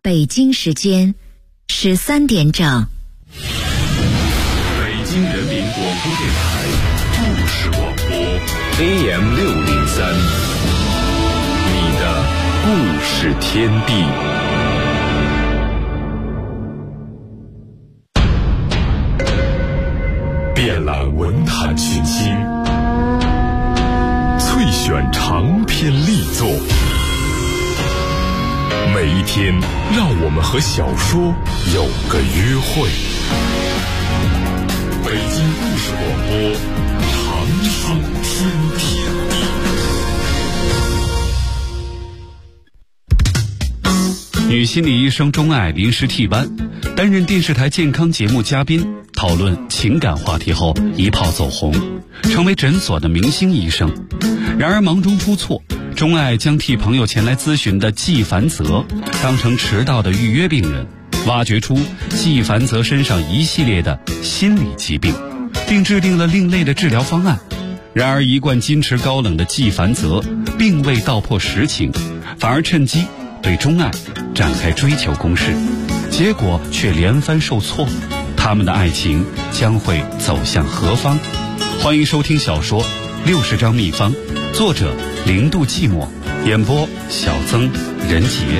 北京时间13点整。 北京人民广播电台故事广播 AM603，你的故事天地。遍览文坛群星，萃选长篇力作。每一天，让我们和小说有个约会。北京故事广播，长寿天地。 女心理医生钟爱临时替班，担任电视台健康节目嘉宾，讨论情感话题后一炮走红，成为诊所的明星医生。然而忙中出错，钟爱将替朋友前来咨询的季凡泽当成迟到的预约病人，挖掘出季凡泽身上一系列的心理疾病，并制定了另类的治疗方案。然而一贯矜持高冷的季凡泽并未道破实情，反而趁机对钟爱展开追求攻势，结果却连番受挫。他们的爱情将会走向何方？欢迎收听小说《60张秘方》，作者0度寂寞，演播小曾、任杰。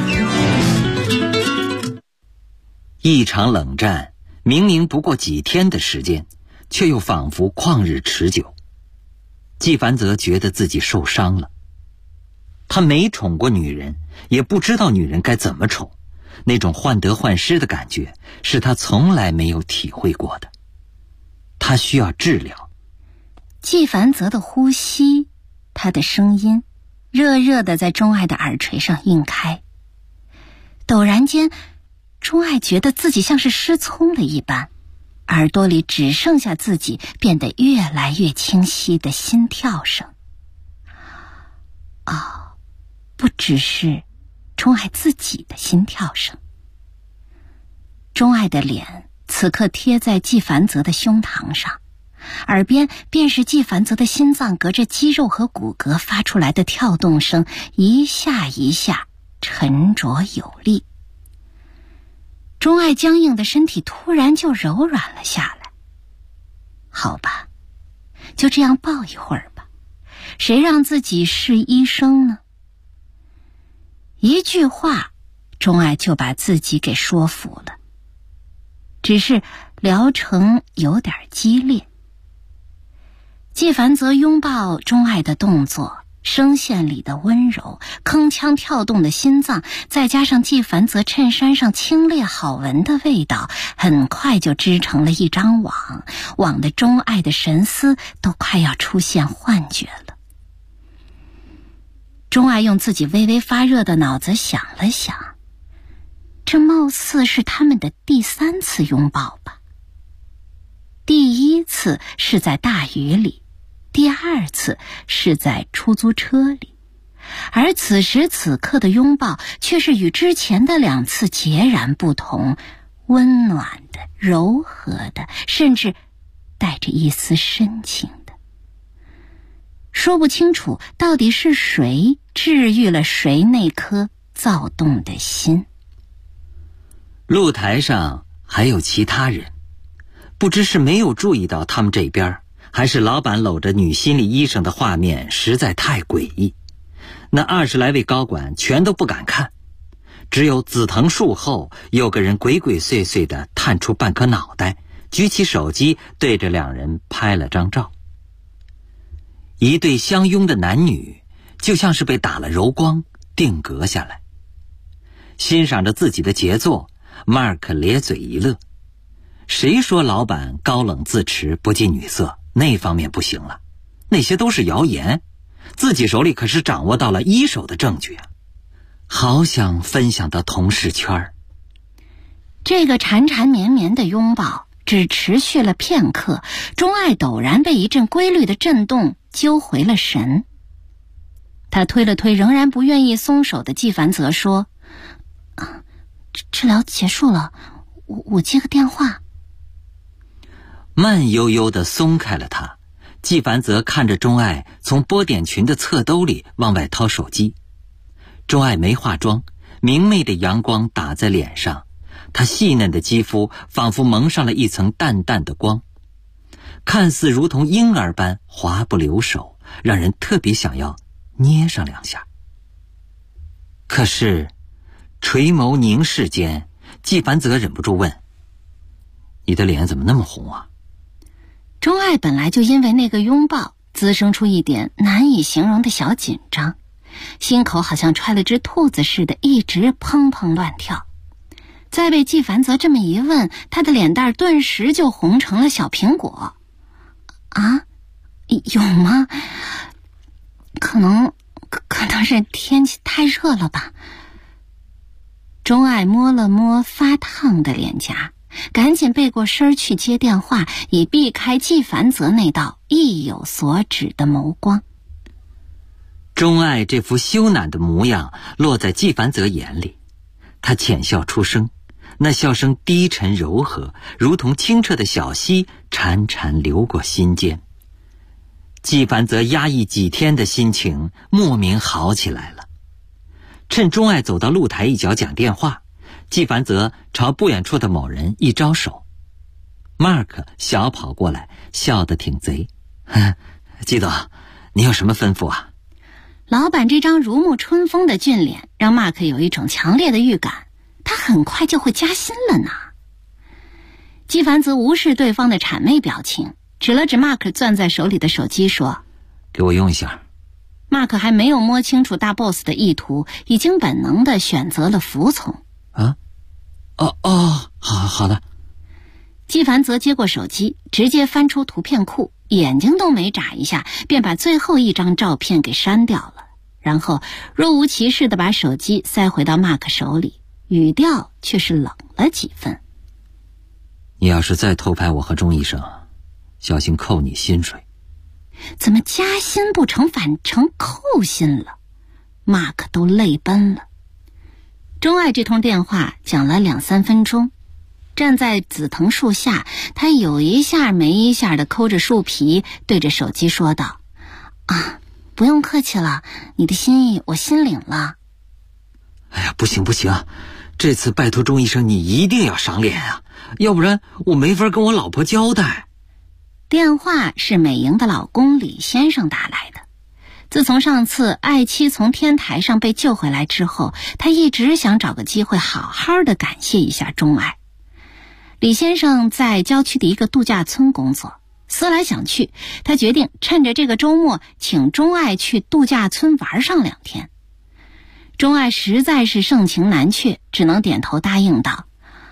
一场冷战，明明不过几天的时间，却又仿佛旷日持久。季凡泽觉得自己受伤了。他没宠过女人，也不知道女人该怎么宠，那种患得患失的感觉是他从来没有体会过的。他需要治疗。 季凡泽的呼吸，他的声音热热的在钟爱的耳垂上晕开。陡然间，钟爱觉得自己像是失聪了一般，耳朵里只剩下自己变得越来越清晰的心跳声。不只是钟爱自己的心跳声。钟爱的脸此刻贴在季凡泽的胸膛上，耳边便是季凡泽的心脏隔着肌肉和骨骼发出来的跳动声，一下一下沉着有力。钟爱僵硬的身体突然就柔软了下来。好吧，就这样抱一会儿吧，谁让自己是医生呢？一句话，钟爱就把自己给说服了。只是疗程有点激烈。季凡泽拥抱钟爱的动作，声线里的温柔，铿锵跳动的心脏，再加上季凡泽衬衫上清冽好闻的味道，很快就织成了一张网，网的钟爱的神思都快要出现幻觉了。钟爱用自己微微发热的脑子想了想，这貌似是他们的第3次拥抱吧。第1次是在大雨里，第2次是在出租车里，而此时此刻的拥抱却是与之前的2次截然不同，温暖的、柔和的，甚至带着一丝深情的。说不清楚到底是谁治愈了谁那颗躁动的心。 露台上还有其他人，不知是没有注意到他们这边，还是老板搂着女心理医生的画面实在太诡异。那20来位高管全都不敢看，只有紫藤树后有个人鬼鬼祟祟地探出半颗脑袋，举起手机对着2人拍了张照。一对相拥的男女就像是被打了柔光，定格下来。欣赏着自己的杰作，Mark 咧嘴一乐。谁说老板高冷自持不近女色，那方面不行了，那些都是谣言，自己手里可是掌握到了1手的证据啊！好想分享到同事圈。 这个缠缠绵绵的拥抱只持续了片刻，钟爱陡然被一阵规律的震动揪回了神。他推了推仍然不愿意松手的季凡泽说：治疗结束了，我接个电话。 慢悠悠地松开了他，季凡泽看着钟爱从波点裙的侧兜里往外掏手机。钟爱没化妆， 明媚的阳光打在脸上，她细嫩的肌肤仿佛蒙上了一层淡淡的光，看似如同婴儿般滑不留手，让人特别想要捏上两下。可是垂眸凝视间，纪凡泽忍不住问：你的脸怎么那么红啊？ 钟爱本来就因为那个拥抱滋生出一点难以形容的小紧张，心口好像揣了只兔子似的，一直砰砰乱跳。再被纪凡泽这么一问，他的脸蛋顿时就红成了小苹果。啊，有吗？可能是天气太热了吧。钟爱摸了摸发烫的脸颊，赶紧背过身去接电话，以避开纪凡泽那道意有所指的眸光。 钟爱这副羞赧的模样落在纪凡泽眼里，他浅笑出声，那笑声低沉柔和，如同清澈的小溪潺潺流过心间。纪凡泽压抑几天的心情莫名好起来了。趁钟爱走到露台一角讲电话，纪凡泽朝不远处的某人一招手。Mark 小跑过来，笑得挺贼。纪总，你有什么吩咐啊？ 老板这张如沐春风的俊脸让 Mark 有一种强烈的预感，他很快就会加薪了呢。纪凡泽无视对方的谄媚表情，指了指 Mark 攥在手里的手机说： 给我用一下。 Mark 还没有摸清楚大 boss 的意图，已经本能地选择了服从。 好的。 纪凡泽接过手机，直接翻出图片库，眼睛都没眨一下，便把最后一张照片给删掉了，然后若无其事地把手机塞回到 Mark 手里，语调却是冷了几分。 你要是再偷拍我和钟医生，小心扣你薪水。 怎么加薪不成反成扣薪了？ Mark 都泪奔了。钟爱这通电话讲了2-3分钟，站在紫藤树下，他有一下没一下地抠着树皮，对着手机说道：不用客气了，你的心意我心领了。 哎呀，不行，这次拜托钟医生你一定要赏脸啊，要不然我没法跟我老婆交代。 电话是美莹的老公李先生打来的。自从上次爱妻从天台上被救回来之后，他一直想找个机会好好的感谢一下钟爱。李先生在郊区的一个度假村工作，思来想去，他决定趁着这个周末请钟爱去度假村玩上2天。钟爱实在是盛情难却，只能点头答应道：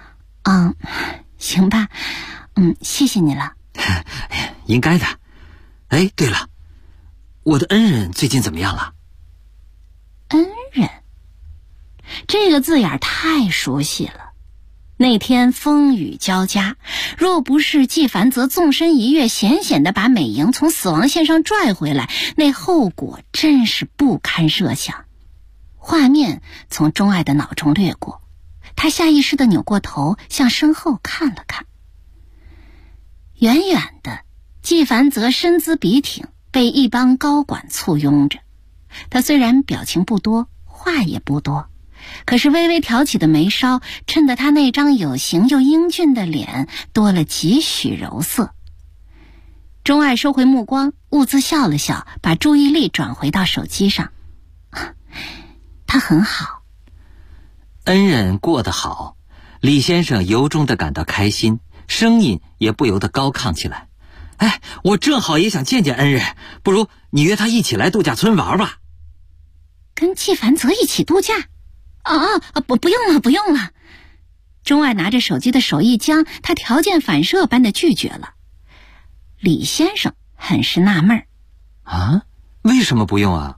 行吧，谢谢你了。 应该的。哎，对了，我的恩人最近怎么样了？ 恩人这个字眼太熟悉了。那天风雨交加，若不是纪凡泽纵身一跃，险险地把美莹从死亡线上拽回来，那后果真是不堪设想。画面从钟爱的脑中掠过，他下意识地扭过头向身后看了看。远远的，纪凡泽身姿笔挺，被一帮高管簇拥着。他虽然表情不多，话也不多，可是微微挑起的眉梢衬得他那张有型又英俊的脸多了几许柔色。钟爱收回目光，兀自笑了笑，把注意力转回到手机上。他很好。 恩人过得好，李先生由衷地感到开心，声音也不由得高亢起来。哎，我正好也想见见恩人，不如你约他一起来度假村玩吧。 跟纪凡泽一起度假？不用了。钟爱拿着手机的手一僵，他条件反射般的拒绝了。李先生很是纳闷。 为什么不用啊？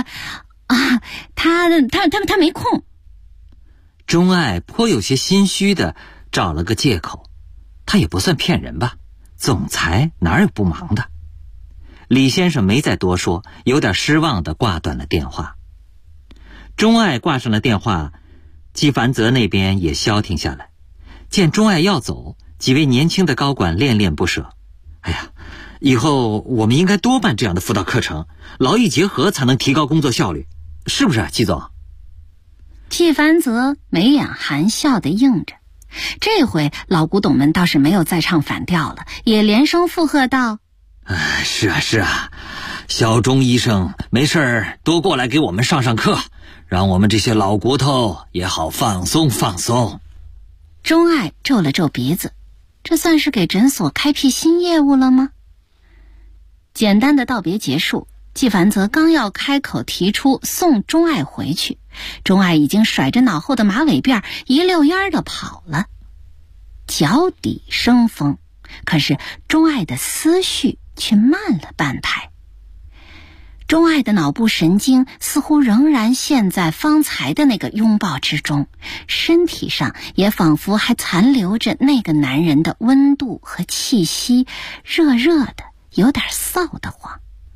他没空。 钟爱颇有些心虚的找了个借口，他也不算骗人吧，总裁哪有不忙的。李先生没再多说，有点失望的挂断了电话。钟爱挂上了电话，纪凡泽那边也消停下来。见钟爱要走，几位年轻的高管恋恋不舍。哎呀，以后我们应该多办这样的辅导课程，劳逸结合才能提高工作效率，是不是啊，纪总？ 纪凡泽眉眼含笑地应着。这回老古董们倒是没有再唱反调了，也连声附和道： 是啊是啊，小钟医生没事儿多过来给我们上上课，让我们这些老骨头也好放松放松。 钟爱皱了皱鼻子，这算是给诊所开辟新业务了吗？简单的道别结束，纪凡泽刚要开口提出送钟爱回去，钟爱已经甩着脑后的马尾辫一溜烟的跑了。脚底生风，可是钟爱的思绪却慢了半拍。钟爱的脑部神经似乎仍然陷在方才的那个拥抱之中，身体上也仿佛还残留着那个男人的温度和气息，热热的，有点臊得慌。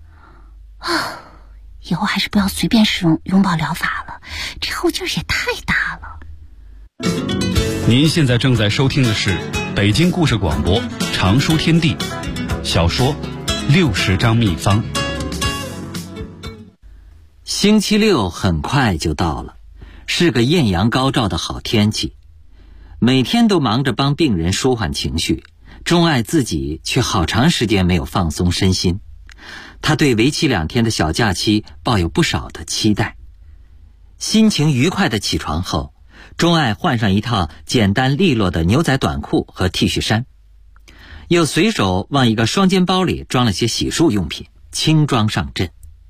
以后还是不要随便使用拥抱疗法了，这后劲儿也太大了。 您现在正在收听的是北京故事广播常书天地小说60张秘方。 星期六很快就到了，是个艳阳高照的好天气。每天都忙着帮病人舒缓情绪，钟爱自己却好长时间没有放松身心。他对为期2天的小假期抱有不少的期待。心情愉快的起床后，钟爱换上一套简单利落的牛仔短裤和 T 恤衫，又随手往一个双肩包里装了些洗漱用品，轻装上阵。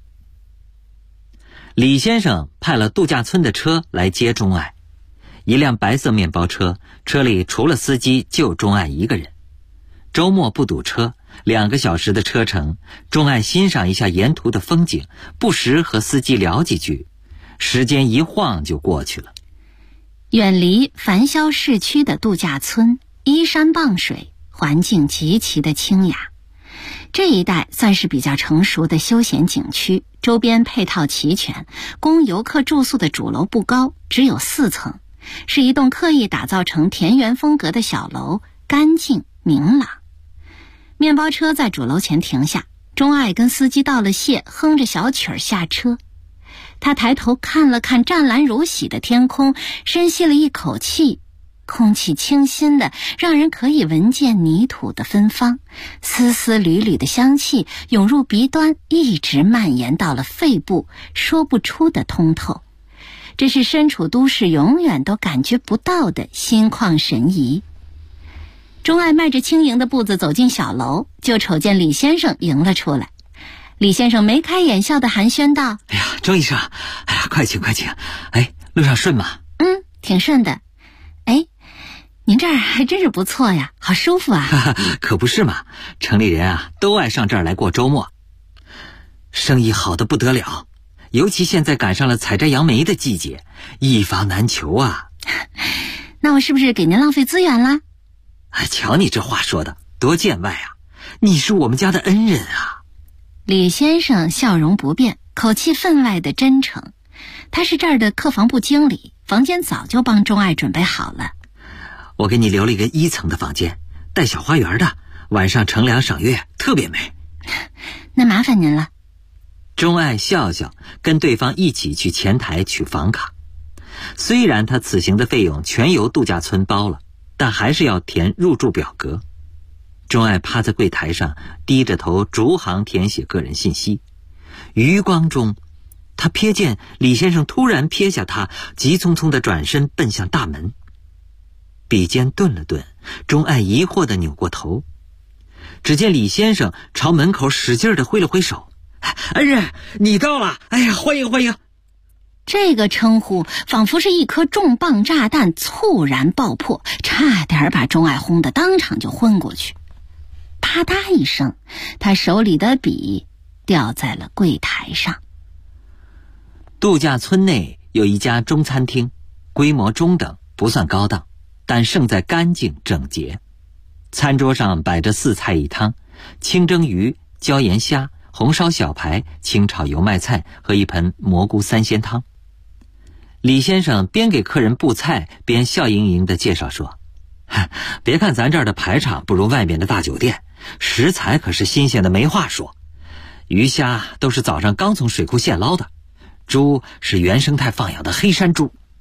李先生派了度假村的车来接钟爱，一辆白色面包车，车里除了司机就钟爱一个人。周末不堵车，2个小时的车程，钟爱欣赏一下沿途的风景，不时和司机聊几句，时间一晃就过去了。 远离繁嚣市区的度假村，依山傍水，环境极其的清雅。这一带算是比较成熟的休闲景区，周边配套齐全，供游客住宿的主楼不高，只有4层，是一栋刻意打造成田园风格的小楼，干净明朗。面包车在主楼前停下，钟爱跟司机道了谢，哼着小曲儿下车。他抬头看了看湛蓝如洗的天空，深吸了一口气，空气清新的让人可以闻见泥土的芬芳，丝丝缕缕的香气涌入鼻端，一直蔓延到了肺部，说不出的通透。这是身处都市永远都感觉不到的心旷神怡。钟爱迈着轻盈的步子走进小楼，就瞅见李先生迎了出来。李先生眉开眼笑的寒暄道： 哎呀，钟医生，哎呀，快请快请，哎，路上顺吗？ 挺顺的。哎，您这儿还真是不错呀，好舒服啊。 可不是嘛，城里人啊都爱上这儿来过周末，生意好得不得了，尤其现在赶上了采摘杨梅的季节，一房难求啊。 那我是不是给您浪费资源了？ 瞧你这话说的多见外啊，你是我们家的恩人啊。 李先生笑容不变，口气分外的真诚。他是这儿的客房部经理，房间早就帮钟爱准备好了。 我给你留了一个1层的房间，带小花园的，晚上乘凉赏月特别美。 那麻烦您了。 钟爱笑笑，跟对方一起去前台取房卡。虽然他此行的费用全由度假村包了，但还是要填入住表格。钟爱趴在柜台上，低着头逐行填写个人信息。余光中，他瞥见李先生突然瞥下他，急匆匆地转身奔向大门。笔尖顿了顿，钟爱疑惑地扭过头，只见李先生朝门口使劲地挥了挥手：“恩人，你到了！哎呀，欢迎欢迎！” 这个称呼仿佛是一颗重磅炸弹猝然爆破，差点把钟爱轰得当场就昏过去。啪嗒一声，他手里的笔掉在了柜台上。 度假村内有一家中餐厅，规模中等，不算高档，但胜在干净整洁。餐桌上摆着4菜1汤，清蒸鱼、椒盐虾、红烧小排、清炒油麦菜和一盆蘑菇3鲜汤。李先生边给客人布菜，边笑盈盈地介绍说：“别看咱这儿的排场不如外面的大酒店，食材可是新鲜的没话说。鱼虾都是早上刚从水库现捞的，猪是原生态放养的黑山猪，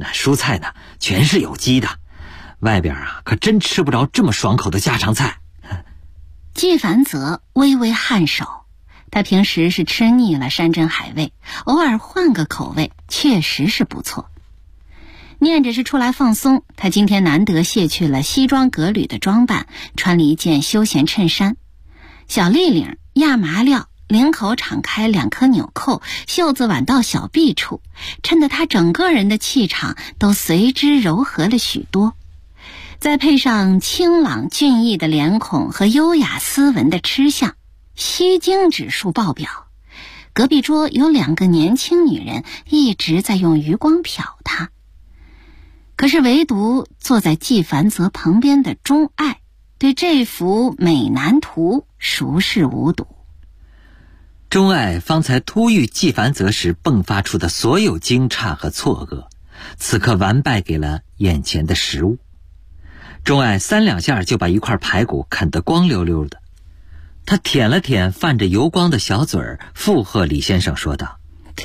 那蔬菜呢全是有机的，外边可真吃不着这么爽口的家常菜。 纪凡泽微微颔首，他平时是吃腻了山珍海味，偶尔换个口味确实是不错。念着是出来放松，他今天难得卸去了西装革履的装扮，穿了一件休闲衬衫，小立领，亚麻料，领口敞开2颗纽扣，袖子挽到小臂处，衬得他整个人的气场都随之柔和了许多。再配上清朗俊逸的脸孔和优雅斯文的吃相，吸睛指数爆表。隔壁桌有2个年轻女人一直在用余光瞟他，可是唯独坐在纪凡泽旁边的钟爱对这幅美男图熟视无睹。 钟爱方才突遇纪凡泽时迸发出的所有惊诧和错愕，此刻完败给了眼前的食物。钟爱3两下就把一块排骨啃得光溜溜的，他舔了舔泛着油光的小嘴儿，附和李先生说道：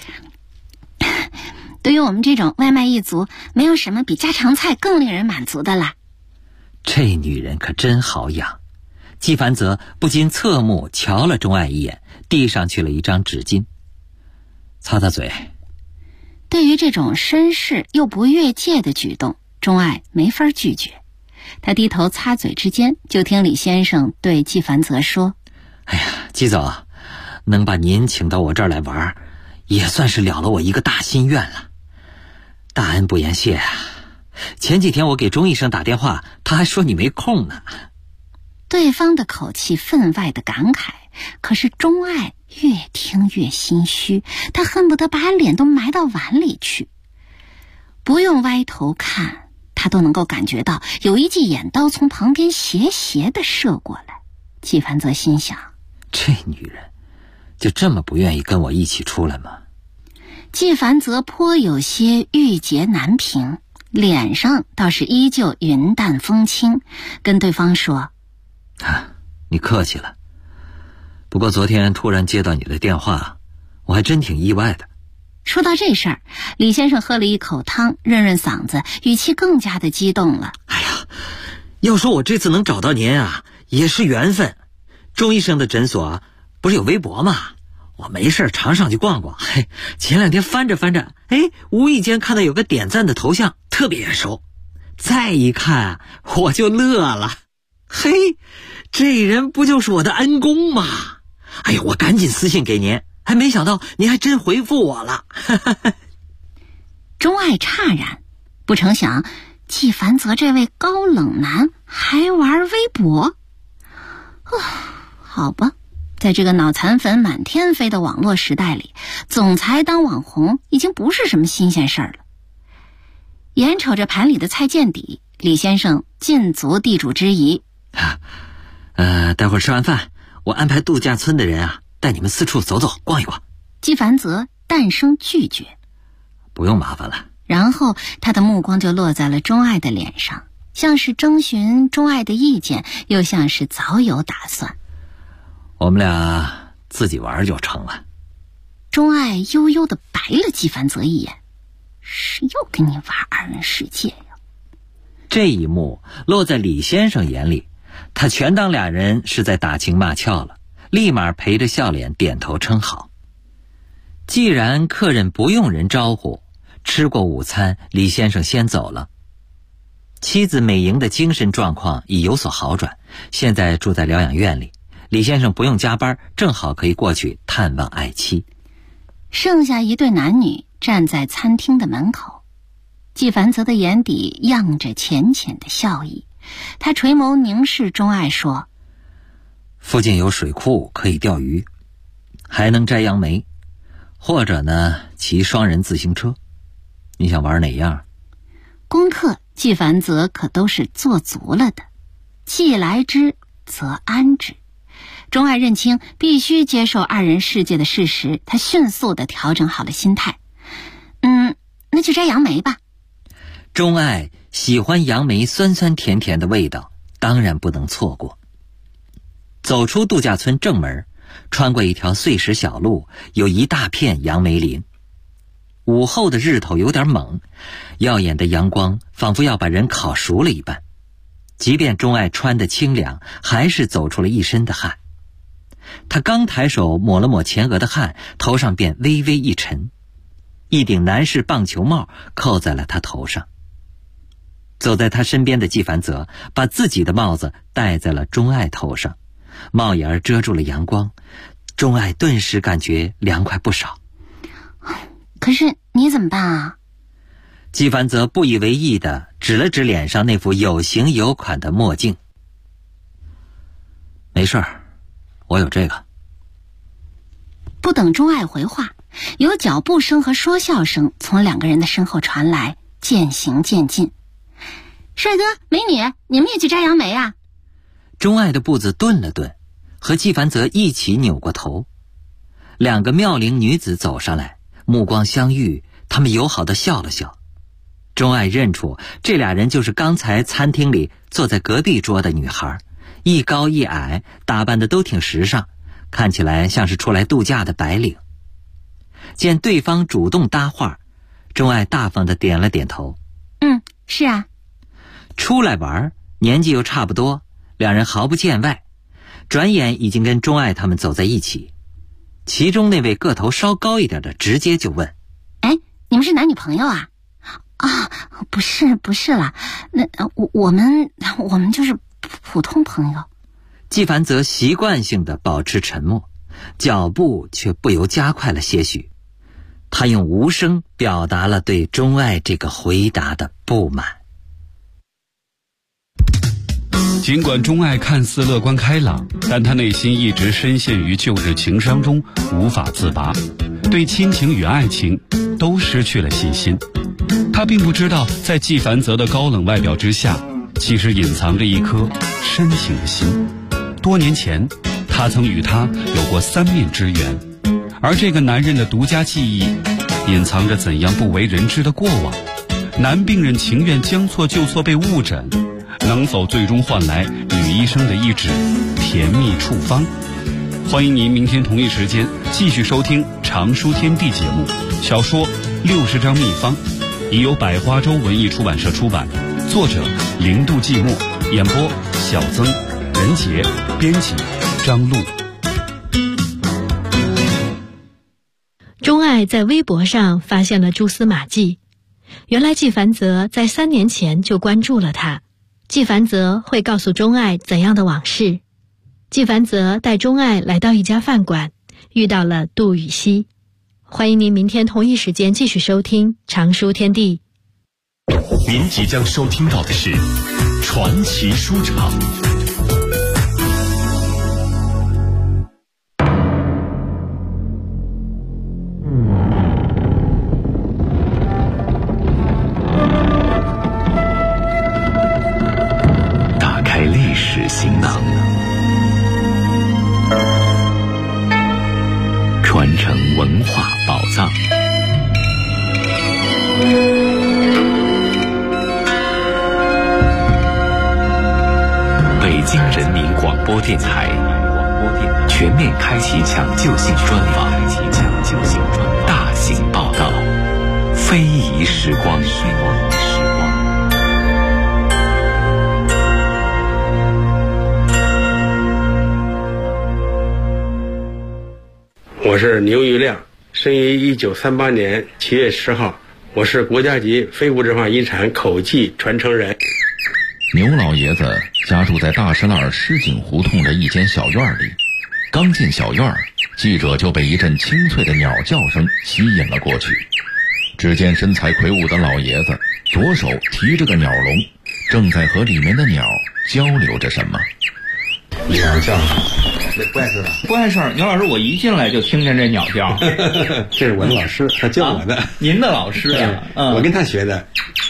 对于我们这种外卖一族，没有什么比家常菜更令人满足的啦。 这女人可真好养。纪凡泽不禁侧目瞧了钟爱一眼，递上去了一张纸巾，擦擦嘴。 对于这种绅士又不越界的举动，钟爱没法拒绝。他低头擦嘴之间，就听李先生对纪凡泽说： 哎呀，纪总，能把您请到我这儿来玩，也算是了了我一个大心愿了。大恩不言谢啊！前几天我给钟医生打电话，他还说你没空呢。 对方的口气分外的感慨，可是钟爱越听越心虚，他恨不得把脸都埋到碗里去。不用歪头看，他都能够感觉到有一记眼刀从旁边斜斜地射过来。纪凡泽心想， 这女人就这么不愿意跟我一起出来吗？ 纪凡泽颇有些郁结难平，脸上倒是依旧云淡风轻，跟对方说： 你客气了，不过昨天突然接到你的电话，我还真挺意外的。 说到这事儿，李先生喝了一口汤，润润嗓子，语气更加的激动了。 哎呀，要说我这次能找到您啊，也是缘分。钟医生的诊所不是有微博吗？我没事常上去逛逛。前2天翻着翻着，无意间看到有个点赞的头像，特别眼熟。再一看，我就乐了。这人不就是我的恩公吗？哎呀，我赶紧私信给您，还没想到您还真回复我了。 钟爱诧然，不成想纪凡泽这位高冷男还玩微博。好吧，在这个脑残粉满天飞的网络时代里，总裁当网红已经不是什么新鲜事儿了。眼瞅着盘里的菜见底，李先生尽足地主之谊。 待会儿吃完饭，我安排度假村的人带你们四处走走逛一逛。 纪凡泽淡声拒绝。 不用麻烦了。 然后他的目光就落在了钟爱的脸上，像是征询钟爱的意见，又像是早有打算。 我们俩自己玩就成了。 钟爱悠悠地白了纪凡泽一眼，是又跟你玩2人世界呀？ 这一幕落在李先生眼里，他全当俩人是在打情骂俏了，立马陪着笑脸点头称好。既然客人不用人招呼，吃过午餐，李先生先走了。妻子美莹的精神状况已有所好转，现在住在疗养院里，李先生不用加班，正好可以过去探望爱妻。 剩下一对男女站在餐厅的门口，纪凡泽的眼底漾着浅浅的笑意，他垂眸凝视钟爱说： 附近有水库可以钓鱼，还能摘杨梅，或者呢骑双人自行车，你想玩哪样？ 功课纪凡泽可都是做足了的，既来之则安之。钟爱认清必须接受2人世界的事实，他迅速地调整好了心态。那就摘杨梅吧。 钟爱喜欢杨梅酸酸甜甜的味道，当然不能错过。走出度假村正门，穿过一条碎石小路，有一大片杨梅林。 午后的日头有点猛，耀眼的阳光仿佛要把人烤熟了一般。即便钟爱穿得清凉，还是走出了一身的汗。他刚抬手抹了抹前额的汗，头上便微微一沉，一顶男士棒球帽扣在了他头上。走在他身边的纪凡泽把自己的帽子戴在了钟爱头上，帽檐遮住了阳光，钟爱顿时感觉凉快不少。 可是你怎么办啊？ 纪凡泽不以为意地指了指脸上那副有型有款的墨镜。没事儿，我有这个。 不等钟爱回话，有脚步声和说笑声从两个人的身后传来，渐行渐近。帅哥美女，你们也去摘杨梅啊？ 钟爱的步子顿了顿，和纪凡泽一起扭过头。两个妙龄女子走上来，目光相遇，他们友好地笑了笑。钟爱认出这俩人就是刚才餐厅里坐在隔壁桌的女孩，一高一矮，打扮得都挺时尚，看起来像是出来度假的白领。见对方主动搭话，钟爱大方地点了点头。 是啊。 出来玩，年纪又差不多，两人毫不见外，转眼已经跟钟爱他们走在一起。其中那位个头稍高一点的直接就问： 你们是男女朋友啊？啊，不是啦，那我们就是普通朋友。 纪凡泽习惯性地保持沉默，脚步却不由加快了些许。他用无声表达了对钟爱这个回答的不满。 尽管钟爱看似乐观开朗，但他内心一直深陷于旧日情伤中，无法自拔，对亲情与爱情都失去了信心。他并不知道，在纪凡泽的高冷外表之下，其实隐藏着一颗深情的心。多年前，他曾与他有过3面之缘，而这个男人的独家记忆，隐藏着怎样不为人知的过往。男病人情愿将错就错被误诊，能否最终换来女医生的一纸甜蜜处方？欢迎您明天同一时间继续收听《常书天地》节目。小说60张秘方已由百花洲文艺出版社出版，作者零度寂寞，演播小曾、任杰，编辑张璐。 钟爱在微博上发现了蛛丝马迹，原来纪凡泽在3年前就关注了他。纪凡泽会告诉钟爱怎样的往事？纪凡泽带钟爱来到一家饭馆，遇到了杜雨熙。欢迎您明天同一时间继续收听《常书天地》。 您即将收听到的是传奇书场。打开历史行囊，传承文化宝藏。北京人民广播电台全面开启抢救性专访，大型报道，非遗时光。 我是牛玉亮，生于1938年7月10号，我是国家级非物质文化遗产口技传承人。 牛老爷子家住在大石栏石井胡同的一间小院里，刚进小院，记者就被一阵清脆的鸟叫声吸引了过去。只见身材魁梧的老爷子左手提着个鸟笼，正在和里面的鸟交流着什么。 鸟叫，这不碍事吧？ 不碍事儿。牛老师，我一进来就听见这鸟叫。 这是我的老师，他教我的。 您的老师呀？ 我跟他学的。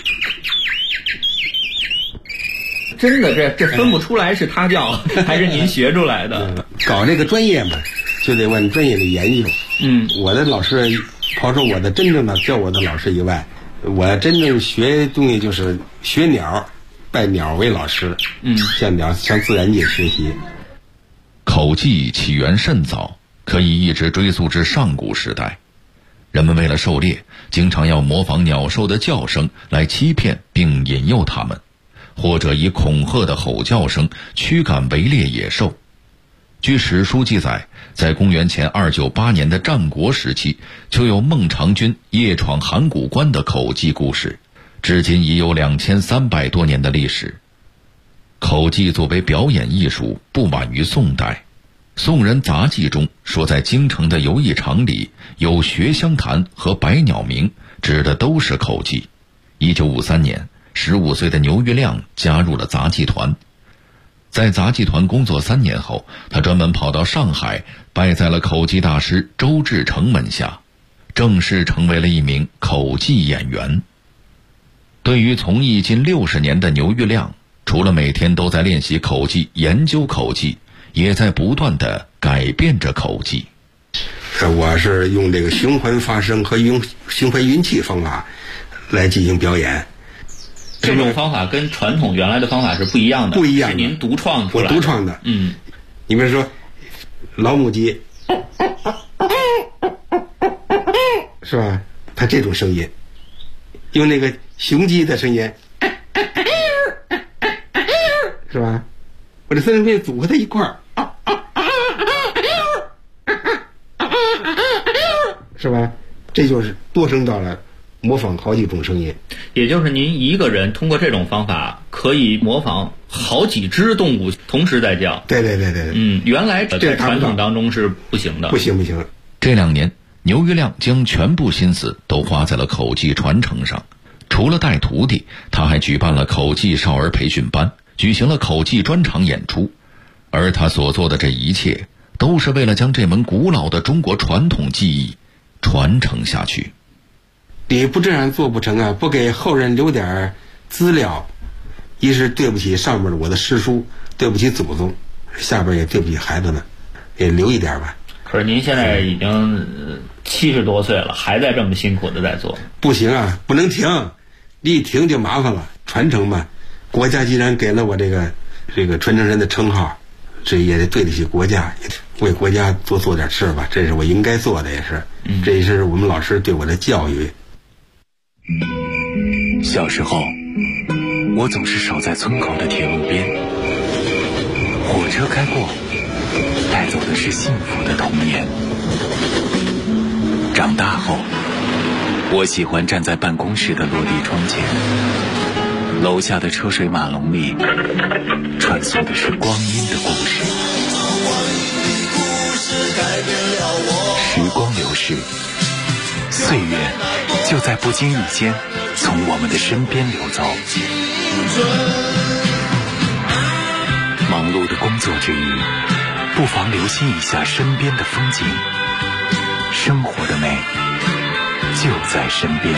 真的，这分不出来是他叫还是您学出来的。 搞这个专业嘛，就得往专业里研究。我的老师，抛出我的真正的教我的老师以外，我真正学东西就是学鸟，拜鸟为老师。向自然界学习。 口技起源甚早，可以一直追溯至上古时代。 人们为了狩猎，经常要模仿鸟兽的叫声来欺骗并引诱它们，或者以恐吓的吼叫声驱赶围猎野兽。据史书记载，在公元前298年的战国时期，就有孟尝君夜闯函谷关的口技故事，至今已有2300多年的历史。口技作为表演艺术，不晚于宋代。宋人杂记中说，在京城的游艺场里有学香坛和百鸟鸣，指的都是口技。1953年，15岁的牛玉亮加入了杂技团。在杂技团工作3年后，他专门跑到上海，拜在了口技大师周志成门下，正式成为了一名口技演员。对于从艺近60年的牛玉亮，除了每天都在练习口技、研究口技，也在不断地改变着口技。 我是用这个循环发声和用循环运气方法来进行表演。 这种方法跟传统原来的方法是不一样的， 不一样的， 是您独创出来的。 我独创的。你比如说老母鸡，是吧？它这种声音，用那个雄鸡的声音，是吧？我这三声音组合在一块儿，是吧？这就是多声道了，模仿好几种声音。 也就是您一个人通过这种方法可以模仿好几只动物同时在叫。 对。 原来在传统当中是不行的。 不行。 这2年，牛玉亮将全部心思都花在了口技传承上。除了带徒弟，他还举办了口技少儿培训班，举行了口技专场演出。而他所做的这一切，都是为了将这门古老的中国传统技艺传承下去。 你不这样做不成啊！不给后人留点资料，一是对不起上面的我的师叔，对不起祖宗，下边也对不起孩子们，也留一点吧。 可是您现在已经70多岁了，还在这么辛苦的在做。 不行啊，不能停，你一停就麻烦了。传承嘛，国家既然给了我这个传承人的称号，这也得对得起国家，为国家做点事吧，这是我应该做的，也是，这也是我们老师对我的教育。 小时候，我总是守在村口的铁路边，火车开过，带走的是幸福的童年。长大后，我喜欢站在办公室的落地窗前，楼下的车水马龙里穿梭的是光阴的故事。时光流逝，岁月就在不经意间从我们的身边流走。忙碌的工作之余，不妨留心一下身边的风景，生活的美就在身边。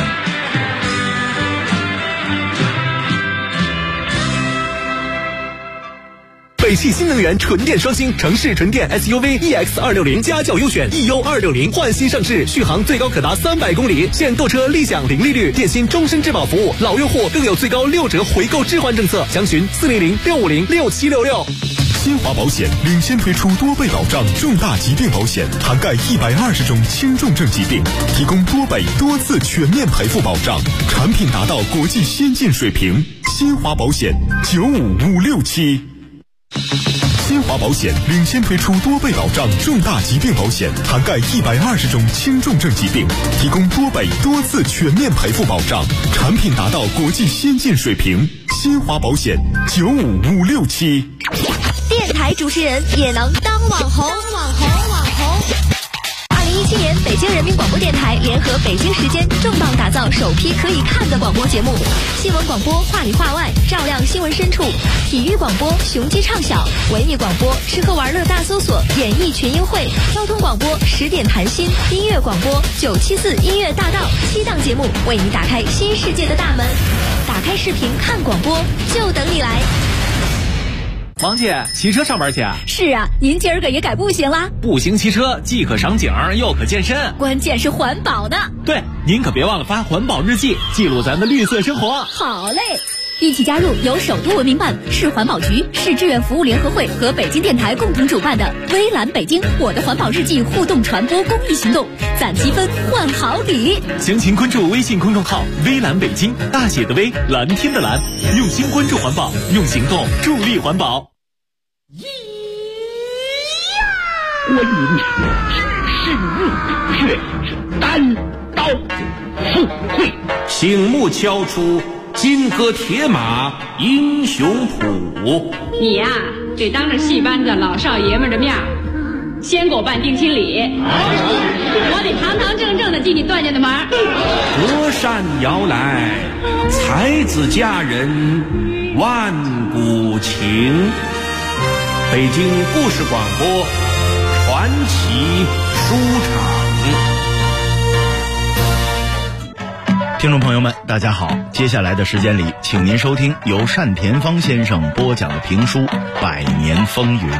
北汽新能源纯电双星城市纯电 SUV EX260家轿优选 EU260 换新上市，续航最高可达300公里，现购车立享零利率，电信终身质保服务，老用户更有最高6折回购置换政策，详询400-650-6766。 新华保险领先推出多倍保障重大疾病保险，涵盖120种轻重症疾病，提供多倍多次全面赔付保障，产品达到国际先进水平。新华保险95567。新华保险领先推出多倍保障重大疾病保险，涵盖120种轻重症疾病，提供多倍多次全面赔付保障，产品达到国际先进水平。新华保险95567。 电台主持人也能当网红。2017年，北京人民广播电台联合北京时间重磅打造首批可以看的广播节目，新闻广播话里话外，照亮新闻深处；体育广播雄鸡唱晓，文艺广播吃喝玩乐大搜索，演艺群英会；交通广播10点谈心，音乐广播974音乐大道，7档节目为你打开新世界的大门。打开视频看广播，就等你来。 王姐，骑车上班去啊？ 是啊，您今儿个也改步行啦？ 步行骑车既可赏景又可健身， 关键是环保的。 对，您可别忘了发环保日记，记录咱的绿色生活。 好嘞。 一起加入由首都文明办、市环保局、市志愿服务联合会和北京电台共同主办的微蓝北京我的环保日记互动传播公益行动，攒积分换好礼。 详情关注微信公众号微蓝北京，大写的微，蓝天的蓝，用心关注环保，用行动助力环保。 观音是日月是单刀赴会， 醒目敲出金戈铁马英雄谱。 你呀，得当着戏班子老少爷们的面先给我办定亲礼，我得堂堂正正的进你段家的门。 隔山遥来，才子佳人万古情。北京故事广播传奇书场。听众朋友们，大家好，接下来的时间里，请您收听由单田芳先生播讲的评书《百年风云》。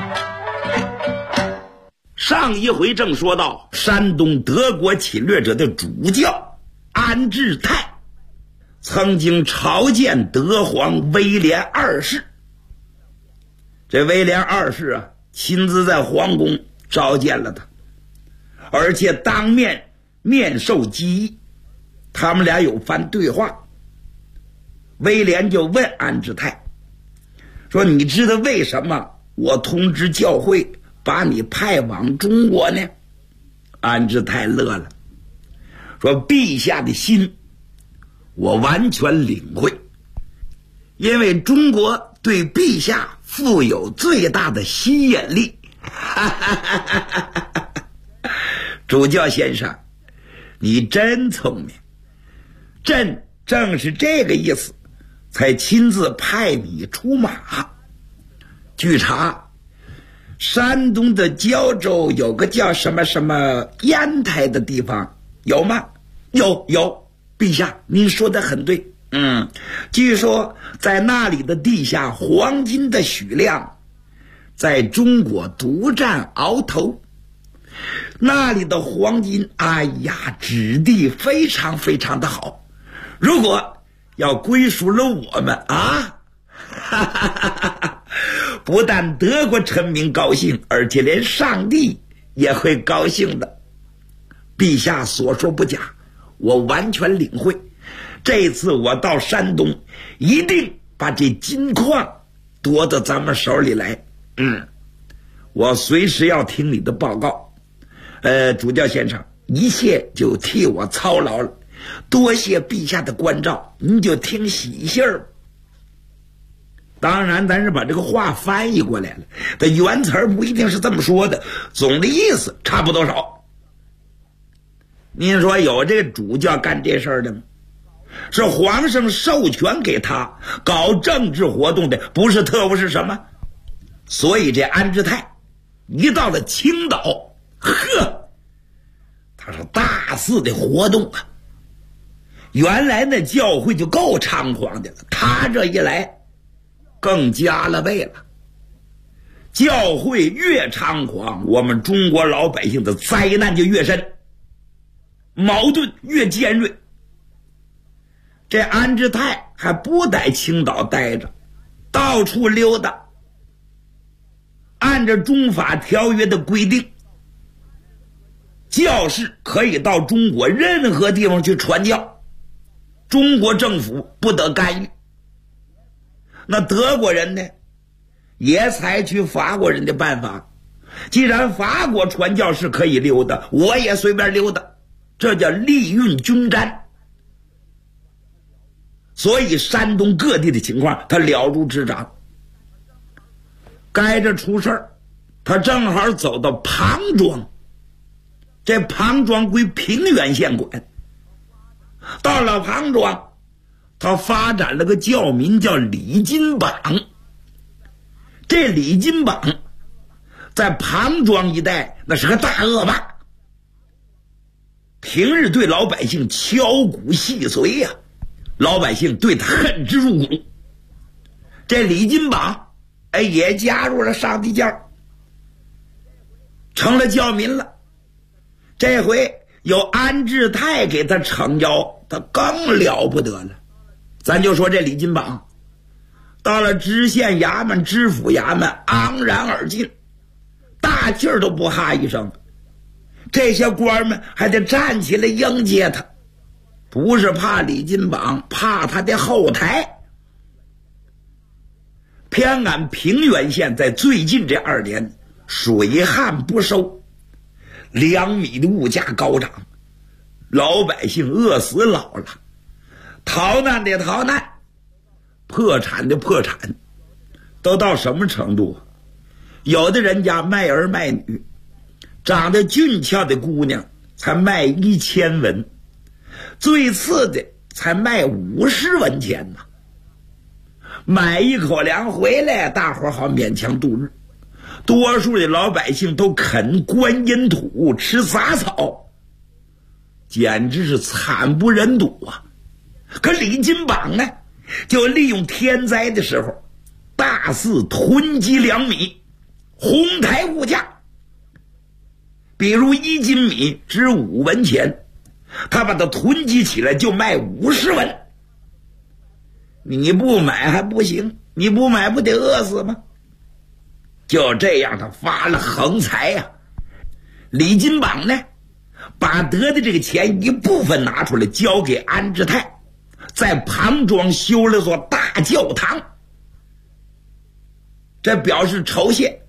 上一回正说到，山东德国侵略者的主教安治泰曾经朝见德皇威廉二世。这威廉二世啊，亲自在皇宫召见了他，而且当面面授机宜，他们俩有番对话。威廉就问安治泰说，你知道为什么我通知教会把你派往中国呢？安治泰乐了，说陛下的心我完全领会，因为中国对陛下负有最大的吸引力。主教先生，你真聪明，朕正是这个意思才亲自派你出马。据查，山东的胶州有个叫什么什么烟台的地方，有吗？有，陛下您说的很对。据说在那里的地下黄金的许量在中国独占鳌头，那里的黄金，哎呀，质地非常非常的好，如果要归属了我们啊，不但德国臣民高兴，而且连上帝也会高兴的。陛下所说不假，我完全领会。这次我到山东，一定把这金矿夺到咱们手里来。我随时要听你的报告。主教先生，一切就替我操劳了，多谢陛下的关照，您就听喜信儿。当然咱是把这个话翻译过来了，但原词不一定是这么说的，总的意思差不多少。您说有这个主教干这事儿的吗？是皇上授权给他搞政治活动的，不是特务是什么？所以这安治泰一到了青岛，他说大肆的活动啊，原来那教会就够猖狂的了，他这一来更加了倍了。教会越猖狂，我们中国老百姓的灾难就越深，矛盾越尖锐。这安治泰还不在青岛待着，到处溜达。按照中法条约的规定，教士可以到中国任何地方去传教，中国政府不得干预。那德国人呢，也采取法国人的办法，既然法国传教士可以溜达，我也随便溜达，这叫利运均沾。所以山东各地的情况他了如指掌。该着出事儿，他正好走到庞庄，这庞庄归平原县管。到了庞庄，他发展了个教民叫李金榜。这李金榜在庞庄一带那是个大恶霸，平日对老百姓敲骨细髓呀，老百姓对他恨之入骨。这李金榜也加入了上帝教，成了教民了。这回有安治泰给他撑腰，他更了不得了。 咱就说这李金榜到了知县衙门、知府衙门，昂然而进，大气儿都不哈一声。这些官们还得站起来迎接他，不是怕李金榜，怕他的后台。偏俺平原县在最近这2年水旱不收，粮米的物价高涨，老百姓饿死老了，逃难的逃难，破产的破产，都到什么程度？有的人家卖儿卖女，长得俊俏的姑娘才卖1000文，最次的才卖50文钱呢。买一口粮回来，大伙好勉强度日。多数的老百姓都啃观音土，吃杂草，简直是惨不忍睹啊！可李金榜呢，就利用天灾的时候，大肆囤积粮米，哄抬物价。比如1斤米值5文钱，他把它囤积起来就卖50文。你不买还不行，你不买不得饿死吗？就这样他发了横财呀。李金榜呢，把得的这个钱一部分拿出来交给安志泰，在庞庄修了座大教堂，这表示酬谢。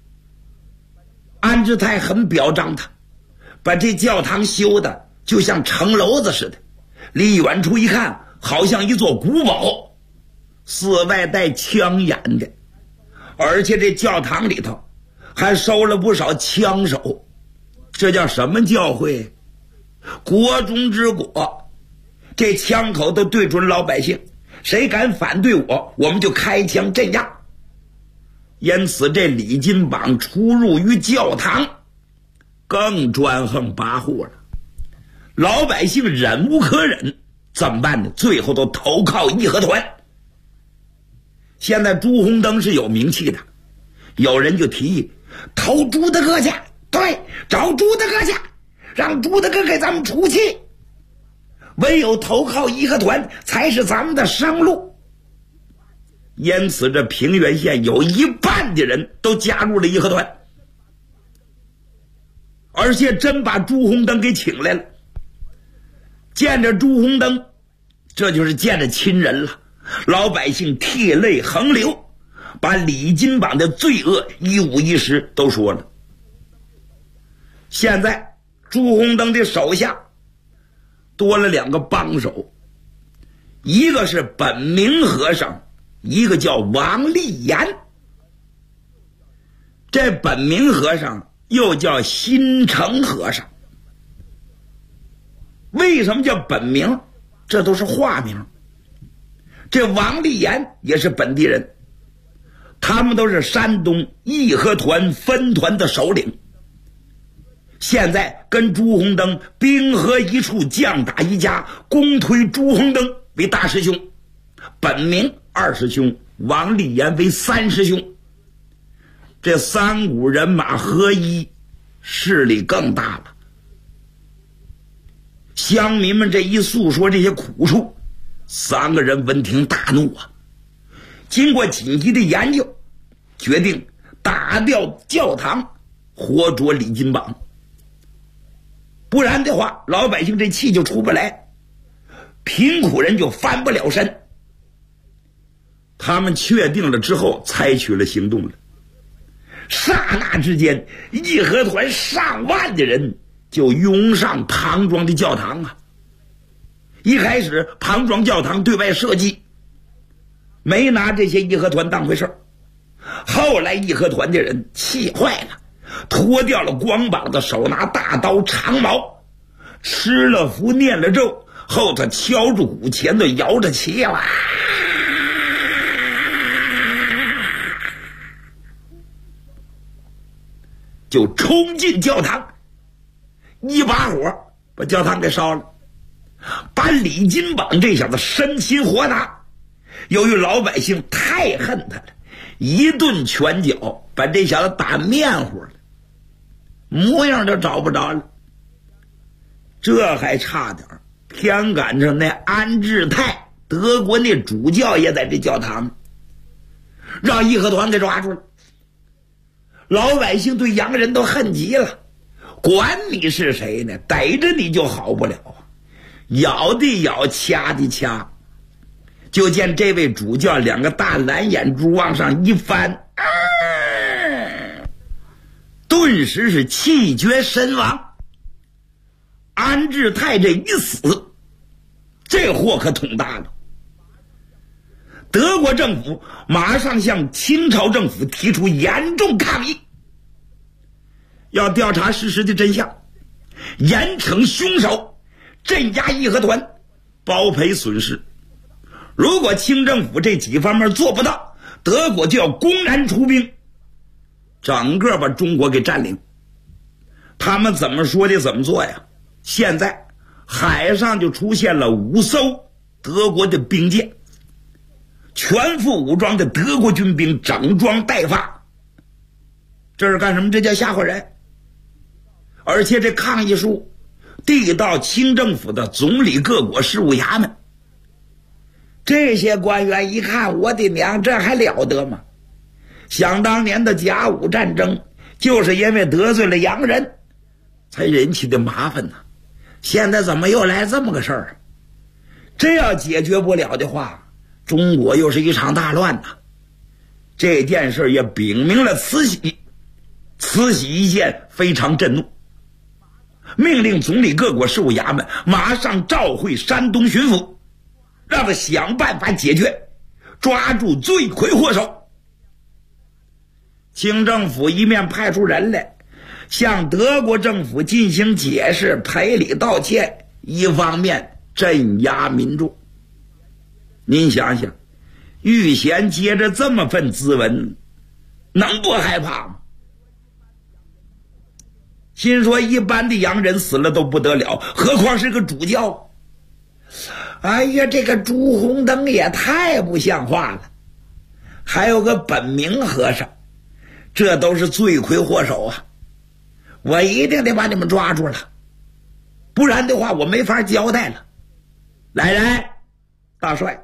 安志泰很表彰他，把这教堂修的就像城楼子似的，离远处一看好像一座古堡，四外带枪眼的，而且这教堂里头还收了不少枪手。这叫什么教会？国中之国，这枪口都对准老百姓，谁敢反对我，我们就开枪镇压。因此这李金榜出入于教堂更专横跋扈了，老百姓忍无可忍，怎么办呢？最后都投靠义和团。现在朱红灯是有名气的，有人就提议投朱大哥去，对，找朱大哥去，让朱大哥给咱们出气，唯有投靠义和团才是咱们的生路。因此这平原县有一半的人都加入了义和团，而且真把朱红灯给请来了。见着朱红灯，这就是见着亲人了，老百姓涕泪横流，把李金榜的罪恶一五一十都说了。现在朱红灯的手下多了2个帮手，一个是本明和尚，一个叫王立言。这本明和尚又叫新城和尚。为什么叫本名？这都是化名。这王立言也是本地人，他们都是山东义和团分团的首领，现在跟朱红灯兵合一处，将打一家，公推朱红灯为大师兄，本名2师兄，王立言为3师兄。这3股人马合一，势力更大了。乡民们这一诉说这些苦处，3个人闻听大怒啊！经过紧急的研究，决定打掉教堂，活捉李金榜。不然的话，老百姓这气就出不来，贫苦人就翻不了身。他们确定了之后，采取了行动了。刹那之间，义和团上万的人就涌上庞庄的教堂啊！一开始庞庄教堂对外射击，没拿这些义和团当回事儿。后来义和团的人气坏了，脱掉了光膀子，手拿大刀长矛，吃了符念了咒，后头敲着鼓，前头摇着旗啊，就冲进教堂，一把火把教堂给烧了，把李金榜这小子生擒活拿。由于老百姓太恨他了，一顿拳脚把这小子打面糊了，模样都找不着了。这还差点，偏赶上那安志泰德国那主教也在这教堂，让义和团给抓住了。老百姓对洋人都恨极了，管你是谁呢，逮着你就好不了啊，咬的咬，掐的掐。就见这位主教两个大蓝眼珠往上一翻，顿时是气绝身亡。安志泰这一死，这祸可捅大了。德国政府马上向清朝政府提出严重抗议，要调查事实的真相，严惩凶手，镇压义和团，包赔损失。如果清政府这几方面做不到，德国就要公然出兵，整个把中国给占领。他们怎么说的怎么做呀？现在海上就出现了5艘德国的兵舰，全副武装的德国军兵整装待发。这是干什么？这叫吓唬人。而且这抗议书递到清政府的总理各国事务衙门，这些官员一看，我的娘，这还了得吗？想当年的甲午战争就是因为得罪了洋人才引起的麻烦呢，现在怎么又来这么个事儿？这要解决不了的话，中国又是一场大乱呐。这件事也禀明了慈禧，慈禧一见非常震怒，命令总理各国事务衙门马上召会山东巡抚，让他想办法解决，抓住罪魁祸首。清政府一面派出人来向德国政府进行解释赔礼道歉，一方面镇压民众。您想想，玉贤接着这么份咨文，能不害怕吗？心说一般的洋人死了都不得了，何况是个主教。哎呀，这个朱红灯也太不像话了，还有个本名和尚，这都是罪魁祸首啊！我一定得把你们抓住了，不然的话我没法交代了。来，大帅，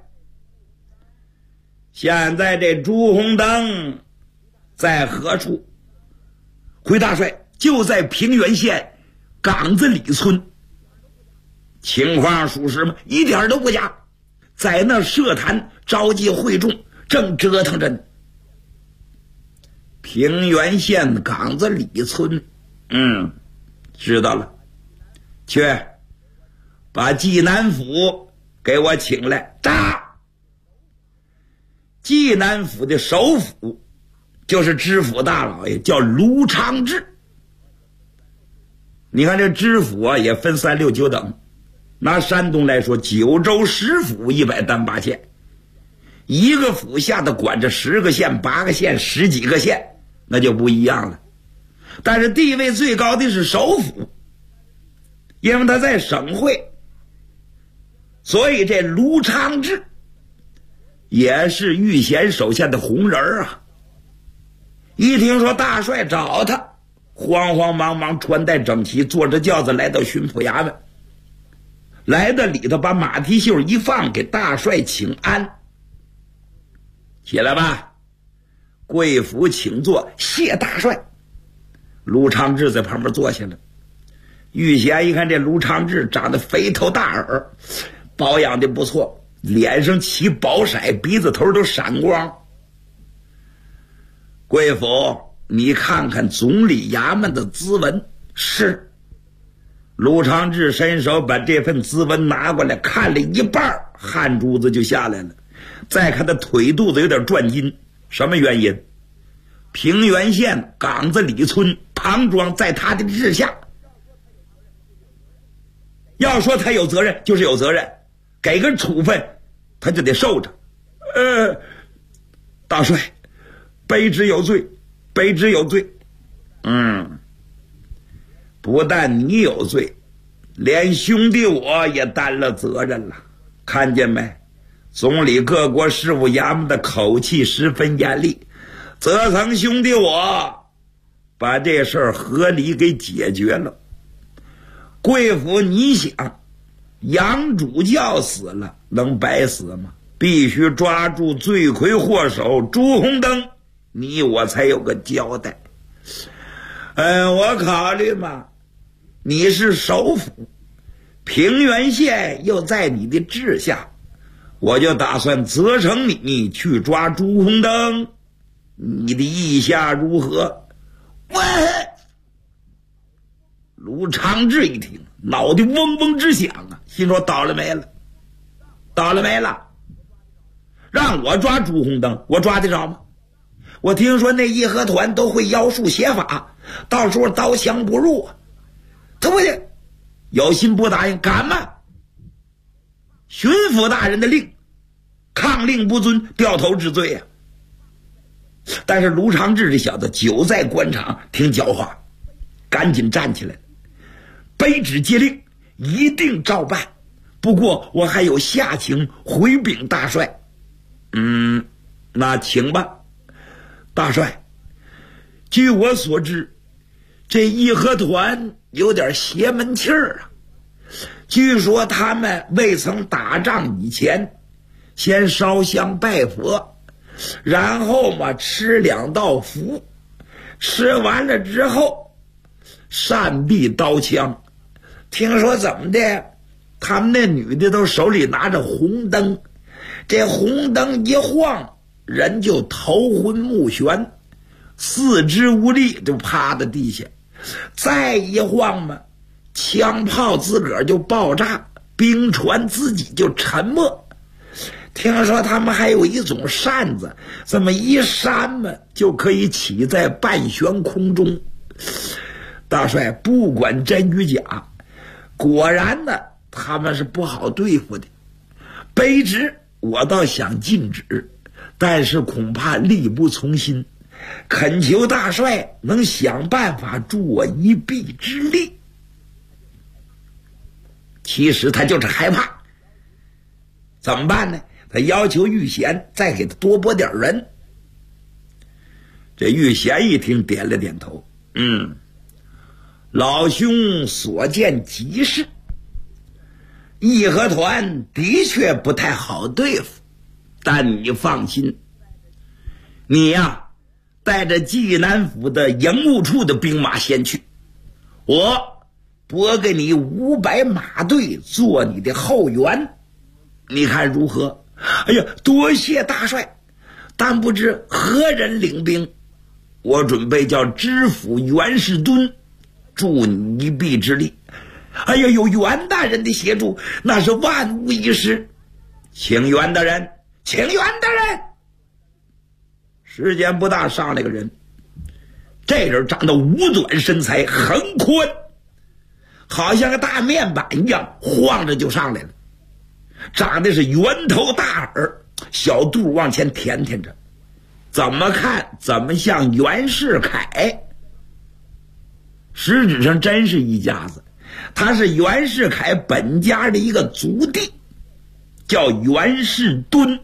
现在这朱红灯在何处？回大帅，就在平原县岗子里村。情况属实吗？一点都不假，在那社坛召集会众，正折腾着呢。平原县岗子里村，知道了。去把济南府给我请来。济南府的首府就是知府大老爷，叫卢昌志。你看这知府啊，也分3、6、9等。拿山东来说，9州10府138县，一个府下的管着10个县、8个县、10几个县，那就不一样了。但是地位最高的是首府，因为他在省会，所以这卢昌志也是玉贤手下的红人啊。一听说大帅找他，慌慌忙忙穿戴整齐，坐着轿子来到巡抚衙门。来到里头，把马蹄袖一放，给大帅请安。起来吧，贵府请坐，谢大帅。卢昌志在旁边坐下了。玉贤一看这卢昌志长得肥头大耳，保养的不错，脸上起宝色，鼻子头都闪光。贵府，你看看总理衙门的咨文。是。卢昌志伸手把这份咨文拿过来，看了一半，汗珠子就下来了。再看他腿肚子有点转筋，什么原因？平原县岗子里村庞庄在他的治下，要说他有责任就是有责任，给个处分他就得受着。大帅，卑职有罪，卑职有罪。不但你有罪，连兄弟我也担了责任了。看见没？总理各国事务衙门的口气十分严厉，责成兄弟我把这事儿合理给解决了。贵府，你想， 杨主教死了，能白死吗？必须抓住罪魁祸首朱红灯，你我才有个交代。我考虑嘛，你是首府，平原县又在你的治下，我就打算责成你去抓朱红灯，你的意下如何？喂！卢长志一听，脑袋嗡嗡直响啊，心说倒了霉了，倒了霉了！让我抓朱红灯，我抓得着吗？我听说那义和团都会妖术邪法，到时候刀枪不入啊！他不行，有心不答应，敢吗？巡抚大人的令，抗令不遵，掉头治罪呀！但是卢长志这小子久在官场，听教化，赶紧站起来，卑职接令，一定照办。不过我还有下情回禀大帅。那请吧。大帅，据我所知，这义和团有点邪门气儿啊。据说他们未曾打仗以前，先烧香拜佛，然后嘛吃2道符，吃完了之后善避刀枪。听说怎么的，他们那女的都手里拿着红灯，这红灯一晃，人就头昏目眩，四肢无力，就趴在地下。再一晃嘛，枪炮自个儿就爆炸，兵船自己就沉没。听说他们还有一种扇子，这么一扇嘛，就可以起在半悬空中。大帅，不管真与假，果然呢，他们是不好对付的。卑职我倒想禁止，但是恐怕力不从心，恳求大帅能想办法助我一臂之力。其实他就是害怕，怎么办呢？他要求玉贤再给他多拨点人。这玉贤一听，点了点头，老兄所见极是，义和团的确不太好对付，但你放心，你呀，带着济南府的营务处的兵马先去，我拨给你500马队做你的后援，你看如何？哎呀，多谢大帅，但不知何人领兵？我准备叫知府袁世敦助你一臂之力。哎呀，有袁大人的协助，那是万无一失。请袁大人，请袁大人。时间不大，上来个人，这人长得五短身材，很宽，好像个大面板一样，晃着就上来了。长得是圆头大耳，小肚往前舔舔着，怎么看怎么像袁世凯。实质上真是一家子，他是袁世凯本家的一个族弟，叫袁世敦。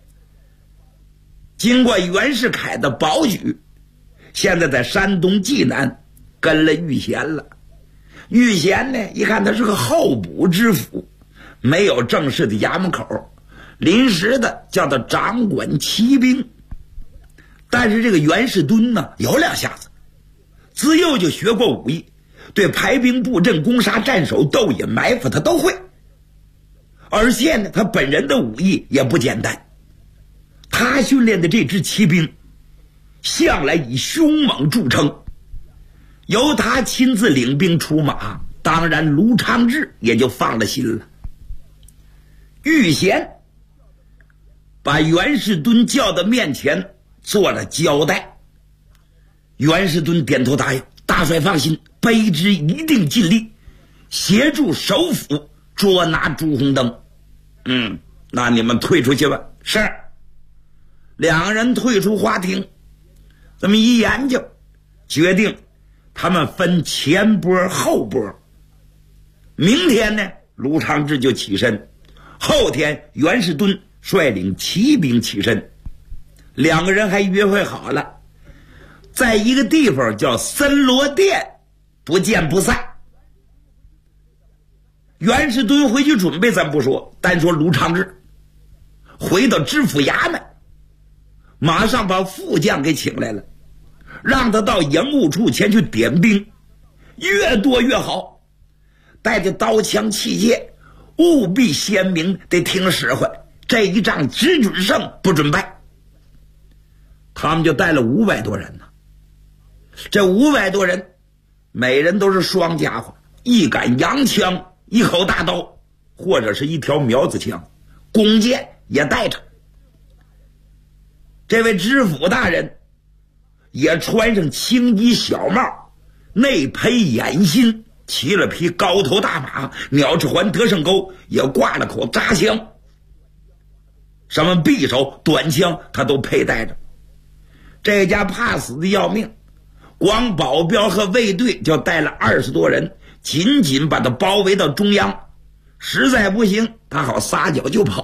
经过袁世凯的保举，现在在山东济南跟了玉贤了。玉贤呢，一看他是个候补知府，没有正式的衙门口，临时的叫他掌管骑兵。但是这个袁世敦呢，有2下子，自幼就学过武艺，对排兵布阵、攻杀、战守、斗隐、埋伏他都会。而且呢，他本人的武艺也不简单，他训练的这支骑兵向来以凶猛著称，由他亲自领兵出马，当然卢昌志也就放了心了。玉贤把袁世敦叫到面前做了交代，袁世敦点头答应，大帅放心，卑职一定尽力协助首府捉拿朱红灯。那你们退出去吧。是。2个人退出花厅，这么一研究，决定他们分前波后波。明天呢，卢昌志就起身，后天袁世敦率领骑兵起身。2个人还约会好了，在一个地方叫森罗殿，不见不散。 袁世敦回去准备咱不说，单说卢长志回到知府衙门，马上把副将给请来了，让他到营务处前去点兵，越多越好，带着刀枪器械，务必鲜明，得听使唤，这一仗只准胜不准败。他们就带了500多人呢，这500多人每人都是双家伙，一杆洋枪，一口大刀，或者是一条苗子枪，弓箭也带着。这位知府大人也穿上青衣小帽，内披掩心，骑了匹高头大马，鸟翅环得胜钩，也挂了口扎枪，什么匕首短枪他都佩戴着。这家怕死的要命，光保镖和卫队就带了20多人，紧紧把他包围到中央，实在不行他好撒脚就跑。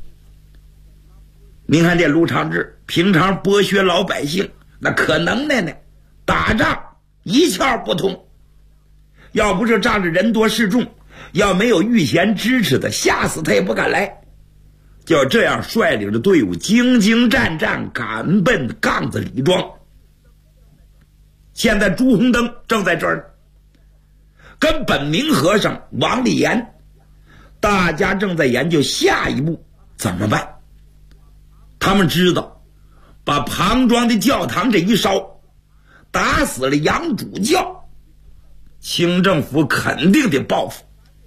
您看这卢长志平常剥削老百姓，那可能耐呢，打仗一窍不通。要不是仗着人多势众，要没有御前支持的，吓死他也不敢来。就这样率领着队伍兢兢战战，赶奔杠子李庄。现在朱红灯正在这儿，跟本明和尚、王立言大家正在研究下一步怎么办。他们知道把庞庄的教堂这一烧，打死了杨主教，清政府肯定得报复。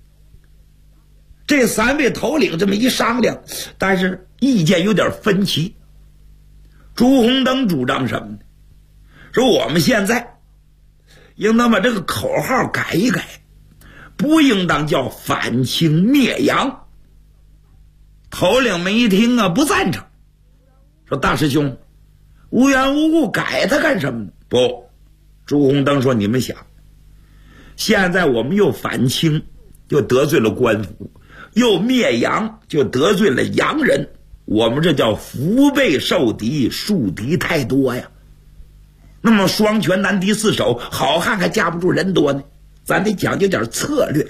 这3位头领这么一商量，但是意见有点分歧。朱红灯主张什么呢？说我们现在应当把这个口号改一改，不应当叫反清灭洋。头领们一听啊，不赞成，说大师兄，无缘无故改它干什么呢？不，朱红灯说你们想，现在我们又反清，就得罪了官府，又灭洋，就得罪了洋人，我们这叫腹背受敌，树敌太多呀。那么双拳难敌4手，好汉还架不住人多呢，咱得讲究点策略。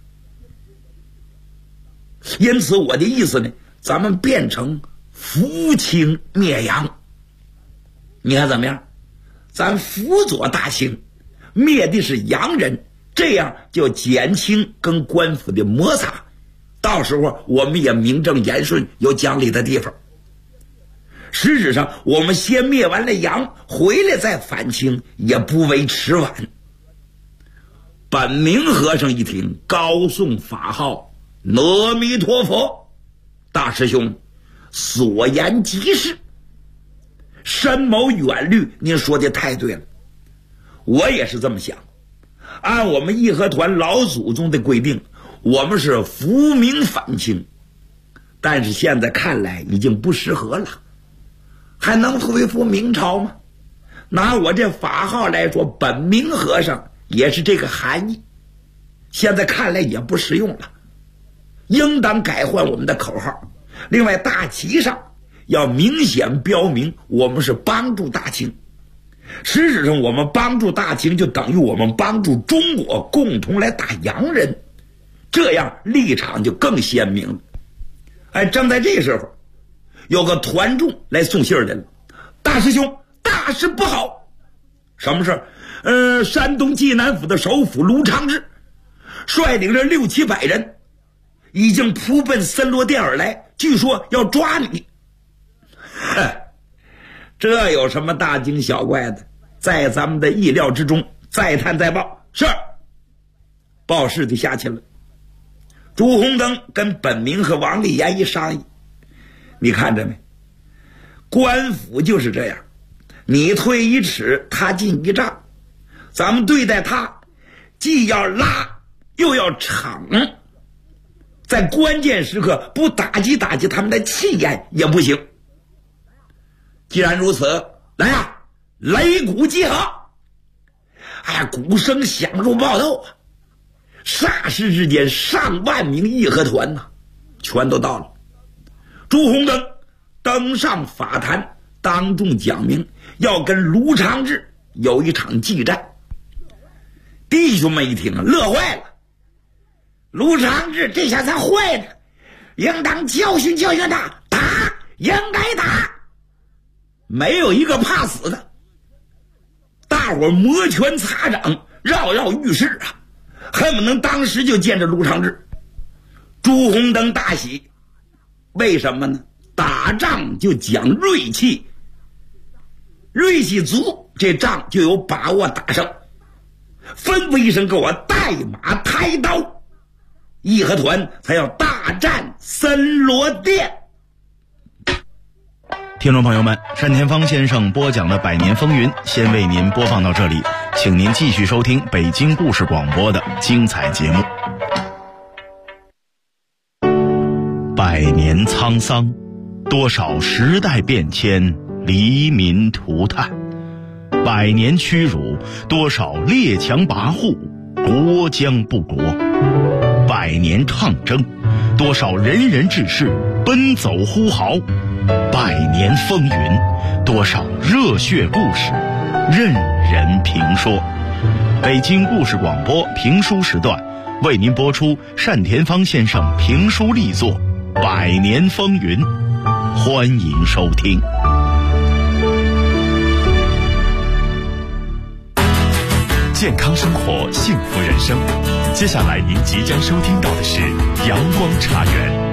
因此我的意思呢，咱们变成扶清灭洋。你看怎么样？咱辅佐大清，灭的是洋人，这样就减轻跟官府的摩擦，到时候我们也名正言顺，有讲理的地方。实质上我们先灭完了洋，回来再反清也不为迟晚。本明和尚一听，高诵法号，阿弥陀佛，大师兄所言极是，深谋远虑，您说的太对了，我也是这么想。按我们义和团老祖宗的规定，我们是扶明反清，但是现在看来已经不适合了，还能恢复明朝吗？拿我这法号来说，本明和尚也是这个含义，现在看来也不实用了，应当改换我们的口号。另外大旗上要明显标明我们是帮助大清，实质上我们帮助大清就等于我们帮助中国共同来打洋人，这样立场就更鲜明了。哎，正在这时候有个团众来送信来了，大师兄，大事不好。什么事？山东济南府的首府卢长志率领着6、700人已经扑奔森罗店而来，据说要抓你。这有什么大惊小怪的，在咱们的意料之中，再探再报。是。报事就下去了。朱红灯跟本明和王立言一商议，你看着没，官府就是这样，你退1尺他进1丈，咱们对待他既要拉又要敞，在关键时刻不打击他们的气焰也不行。既然如此，来啊，擂鼓集合！哎呀，鼓声响如爆豆啊！霎时之间，上万名义和团呐，全都到了。朱红灯登上法坛，当众讲明要跟卢长志有一场激战。弟兄们一听乐坏了， 卢长志这下才坏了，应当教训教训他，打应该打，没有一个怕死的。大伙摩拳擦掌，绕绕浴室啊，恨不能当时就见着卢长志。朱红灯大喜，为什么呢？打仗就讲锐气，锐气足，这仗就有把握打胜。吩咐一声，给我带马抬刀，义和团才要大战森罗殿。 听众朋友们，单田芳先生播讲的《百年风云》先为您播放到这里，请您继续收听北京故事广播的精彩节目。百年沧桑，多少时代变迁，黎民涂炭；百年屈辱，多少列强跋扈，国将不国；百年抗争，多少仁人志士奔走呼号；百年风云，多少热血故事任人评说。北京故事广播评书时段为您播出单田芳先生评书力作《百年风云》，欢迎收听。 健康生活，幸福人生。接下来您即将收听到的是阳光茶园。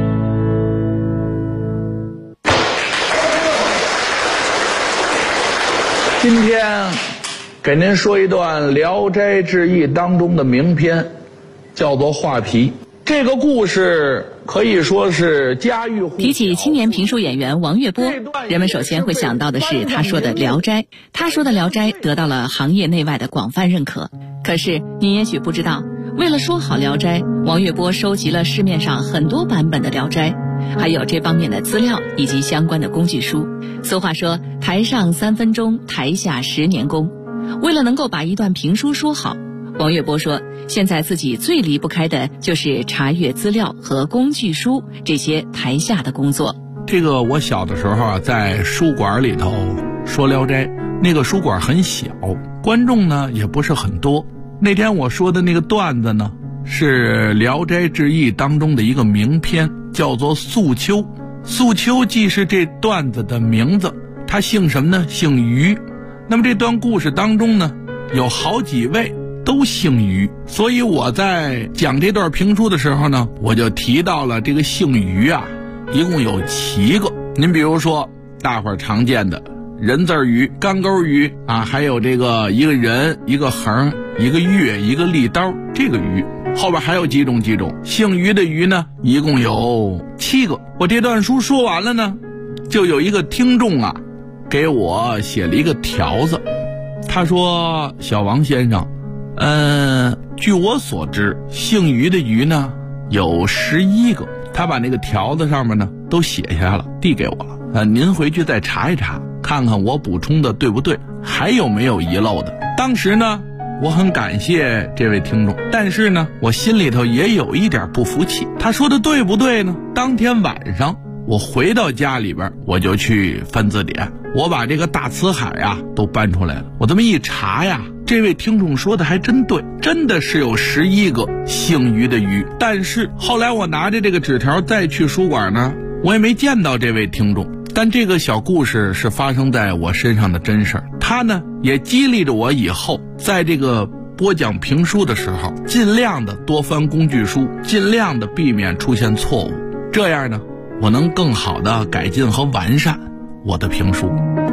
今天给您说一段《聊斋志异》当中的名篇，叫做《画皮》。这个故事可以说是家喻户晓。 提起青年评书演员王月波，人们首先会想到的是他说的《聊斋》。他说的《聊斋》得到了行业内外的广泛认可。可是您也许不知道，为了说好《聊斋》，王月波收集了市面上很多版本的《聊斋》，还有这方面的资料以及相关的工具书。俗话说，台上3分钟，台下10年功。为了能够把一段评书说好，王月波说，现在自己最离不开的就是查阅资料和工具书这些台下的工作。 这个我小的时候啊，在书馆里头说《聊斋》，那个书馆很小，观众呢也不是很多。那天我说的那个段子呢，是《聊斋志异》当中的一个名篇，叫做《素秋》。素秋既是这段子的名字，他姓什么呢？姓于。那么这段故事当中呢，有好几位都姓于，所以我在讲这段评书的时候呢，我就提到了这个姓于啊，一共有7个。您比如说大伙儿常见的人字鱼、干钩鱼啊，还有这个一个人、一个横、一个月、一个利刀，这个鱼后边还有几种姓于的鱼呢，一共有7个。我这段书说完了呢，就有一个听众啊给我写了一个条子，他说：小王先生，据我所知，姓于的于呢有11个。他把那个条子上面呢都写下来了，递给我了。您回去再查一查，看看我补充的对不对，还有没有遗漏的。当时呢，我很感谢这位听众，但是呢，我心里头也有一点不服气。他说的对不对呢？当天晚上我回到家里边，我就去翻字典，我把这个大辞海啊都搬出来了。我这么一查呀，这位听众说的还真对，真的是有11个姓于的于。但是后来我拿着这个纸条再去书馆呢，我也没见到这位听众。但这个小故事是发生在我身上的真事儿，他呢也激励着我以后在这个播讲评书的时候，尽量的多翻工具书，尽量的避免出现错误，这样呢，我能更好的改进和完善我的评书。